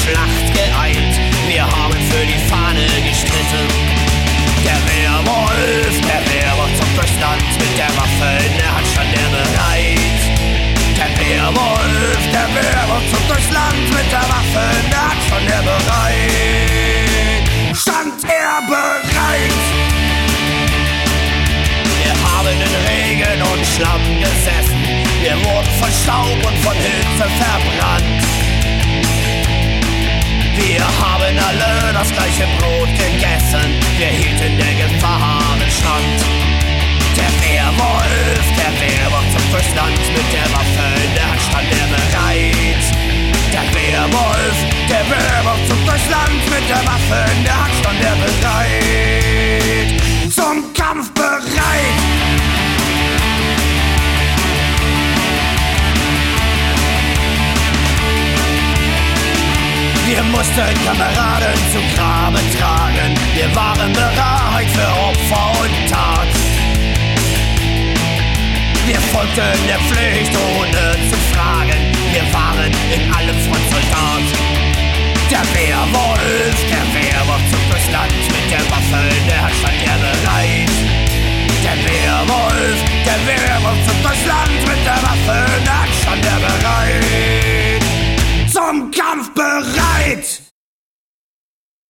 Schlacht geeilt, wir haben für die Fahne gestritten. Der Wehrwolf zog durchs Land mit der Waffe in der Hand, stand er bereit. Der Wehrwolf zog durchs Land mit der Waffe in der Hand, stand er bereit. Stand er bereit. Wir haben in Regen und Schlamm gesessen, wir wurden von Staub und von Hitze verbrannt. Wir haben alle das gleiche Brot gegessen, wir hielten der Gefahren stand. Der Wehrwolf zog durchs Land mit der Waffe in der Hand, stand er bereit. Der Wehrwolf zog durchs Land mit der Waffe in der Hand, stand er bereit. Zum Kampf bereit. Wir mussten Kameraden zu Grabe tragen, wir waren bereit für Opfer und Tat. Wir folgten der Pflicht ohne zu fragen, wir waren in allem Frontsoldat. Der Wehrwolf